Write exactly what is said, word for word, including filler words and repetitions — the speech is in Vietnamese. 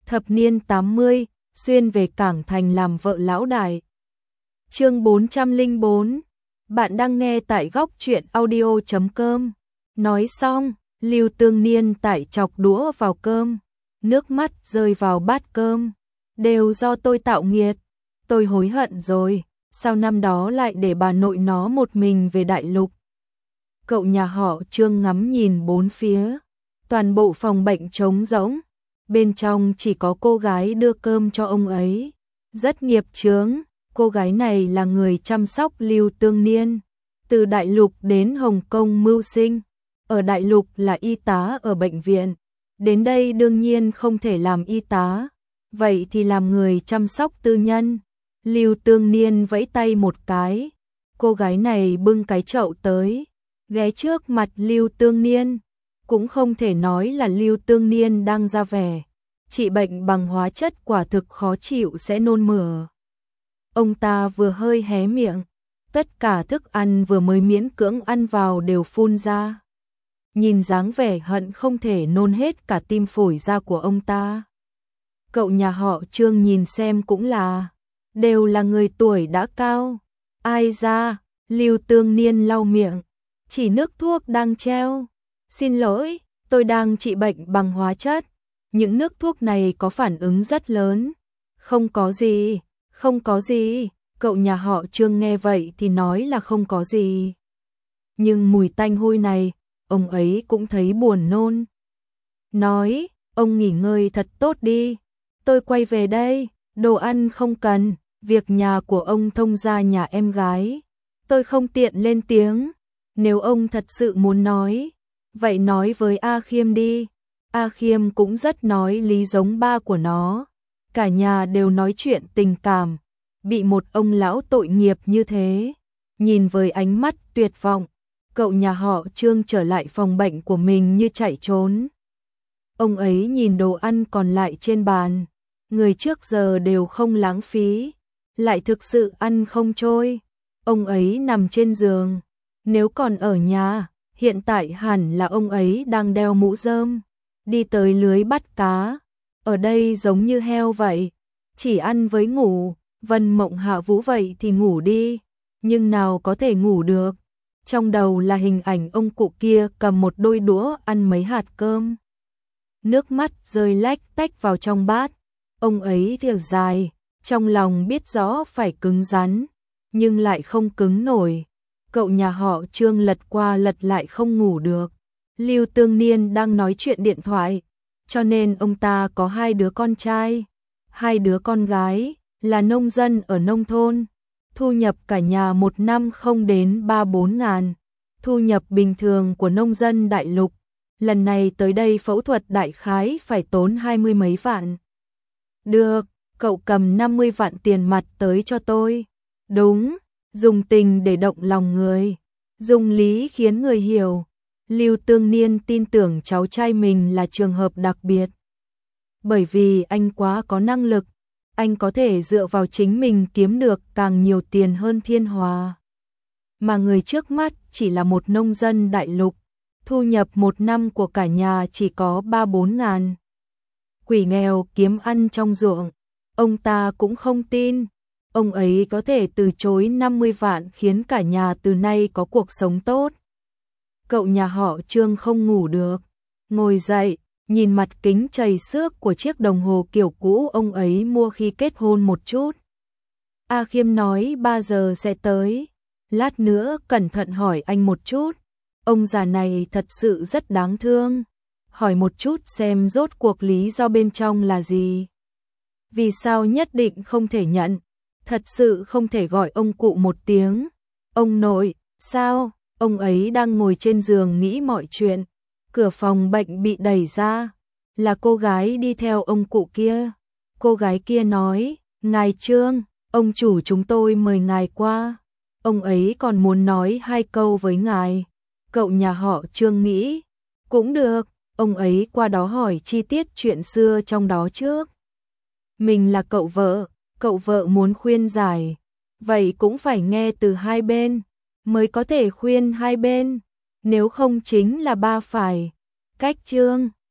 thập niên tám mươi, xuyên về Cảng Thành làm vợ lão đại. Chương bốn trăm lẻ bốn. Bạn đang nghe tại góc truyện audio chấm com. Nói xong, Lưu Tương Niên tải chọc đũa vào cơm, nước mắt rơi vào bát cơm. Đều do tôi tạo nghiệt, tôi hối hận rồi, sao năm đó lại để bà nội nó một mình về đại lục. Cậu nhà họ Trương ngắm nhìn bốn phía, toàn bộ phòng bệnh trống rỗng, bên trong chỉ có cô gái đưa cơm cho ông ấy. Rất nghiệp chướng, cô gái này là người chăm sóc Lưu Tương Niên, từ đại lục đến Hồng Kông mưu sinh, ở đại lục là y tá ở bệnh viện, đến đây đương nhiên không thể làm y tá, vậy thì làm người chăm sóc tư nhân. Lưu Tương Niên vẫy tay một cái, cô gái này bưng cái chậu tới, ghé trước mặt Lưu Tương Niên, cũng không thể nói là Lưu Tương Niên đang ra vẻ, trị bệnh bằng hóa chất quả thực khó chịu sẽ nôn mửa. Ông ta vừa hơi hé miệng, tất cả thức ăn vừa mới miễn cưỡng ăn vào đều phun ra. Nhìn dáng vẻ hận không thể nôn hết cả tim phổi ra của ông ta. Cậu nhà họ Trương nhìn xem cũng là, đều là người tuổi đã cao. Ai ra, Lưu Tương Niên lau miệng, chỉ nước thuốc đang treo. Xin lỗi, tôi đang trị bệnh bằng hóa chất, những nước thuốc này có phản ứng rất lớn. Không có gì, không có gì, cậu nhà họ Trương nghe vậy thì nói là không có gì. Nhưng mùi tanh hôi này, ông ấy cũng thấy buồn nôn. Nói, ông nghỉ ngơi thật tốt đi, tôi quay về đây, đồ ăn không cần, việc nhà của ông thông ra nhà em gái. Tôi không tiện lên tiếng, nếu ông thật sự muốn nói, vậy nói với A Khiêm đi. A Khiêm cũng rất nói lý giống ba của nó, cả nhà đều nói chuyện tình cảm, bị một ông lão tội nghiệp như thế. Nhìn với ánh mắt tuyệt vọng, cậu nhà họ Trương trở lại phòng bệnh của mình như chạy trốn. Ông ấy nhìn đồ ăn còn lại trên bàn, người trước giờ đều không lãng phí, lại thực sự ăn không trôi. Ông ấy nằm trên giường, nếu còn ở nhà, hiện tại hẳn là ông ấy đang đeo mũ rơm, đi tới lưới bắt cá. Ở đây giống như heo vậy, chỉ ăn với ngủ. Vân Mộng Hạ Vũ vậy thì ngủ đi, nhưng nào có thể ngủ được. Trong đầu là hình ảnh ông cụ kia cầm một đôi đũa ăn mấy hạt cơm. Nước mắt rơi lách tách vào trong bát. Ông ấy thở dài, trong lòng biết rõ phải cứng rắn, nhưng lại không cứng nổi. Cậu nhà họ Trương lật qua lật lại không ngủ được. Lưu Tương Niên đang nói chuyện điện thoại, cho nên ông ta có hai đứa con trai, hai đứa con gái, là nông dân ở nông thôn. Thu nhập cả nhà một năm không đến ba bốn ngàn. Thu nhập bình thường của nông dân đại lục. Lần này tới đây phẫu thuật đại khái phải tốn hai mươi mấy vạn. Được, cậu cầm năm mươi vạn tiền mặt tới cho tôi. Đúng, dùng tình để động lòng người, dùng lý khiến người hiểu. Lưu Tương Niên tin tưởng cháu trai mình là trường hợp đặc biệt. Bởi vì anh quá có năng lực, anh có thể dựa vào chính mình kiếm được càng nhiều tiền hơn Thiên Hòa. Mà người trước mắt chỉ là một nông dân đại lục, thu nhập một năm của cả nhà chỉ có ba bốn ngàn. Quỷ nghèo kiếm ăn trong ruộng, ông ta cũng không tin. Ông ấy có thể từ chối năm mươi vạn khiến cả nhà từ nay có cuộc sống tốt. Cậu nhà họ Trương không ngủ được, ngồi dậy, nhìn mặt kính chảy xước của chiếc đồng hồ kiểu cũ ông ấy mua khi kết hôn một chút. A Khiêm nói ba giờ sẽ tới, lát nữa cẩn thận hỏi anh một chút. Ông già này thật sự rất đáng thương, hỏi một chút xem rốt cuộc lý do bên trong là gì. Vì sao nhất định không thể nhận, thật sự không thể gọi ông cụ một tiếng. Ông nội, sao? Ông ấy đang ngồi trên giường nghĩ mọi chuyện. Cửa phòng bệnh bị đẩy ra, là cô gái đi theo ông cụ kia. Cô gái kia nói, ngài Trương, ông chủ chúng tôi mời ngài qua. Ông ấy còn muốn nói hai câu với ngài. Cậu nhà họ Trương nghĩ, cũng được, ông ấy qua đó hỏi chi tiết chuyện xưa trong đó trước. Mình là cậu vợ, cậu vợ muốn khuyên giải, vậy cũng phải nghe từ hai bên, mới có thể khuyên hai bên, nếu không chính là ba phải. Cách Trương,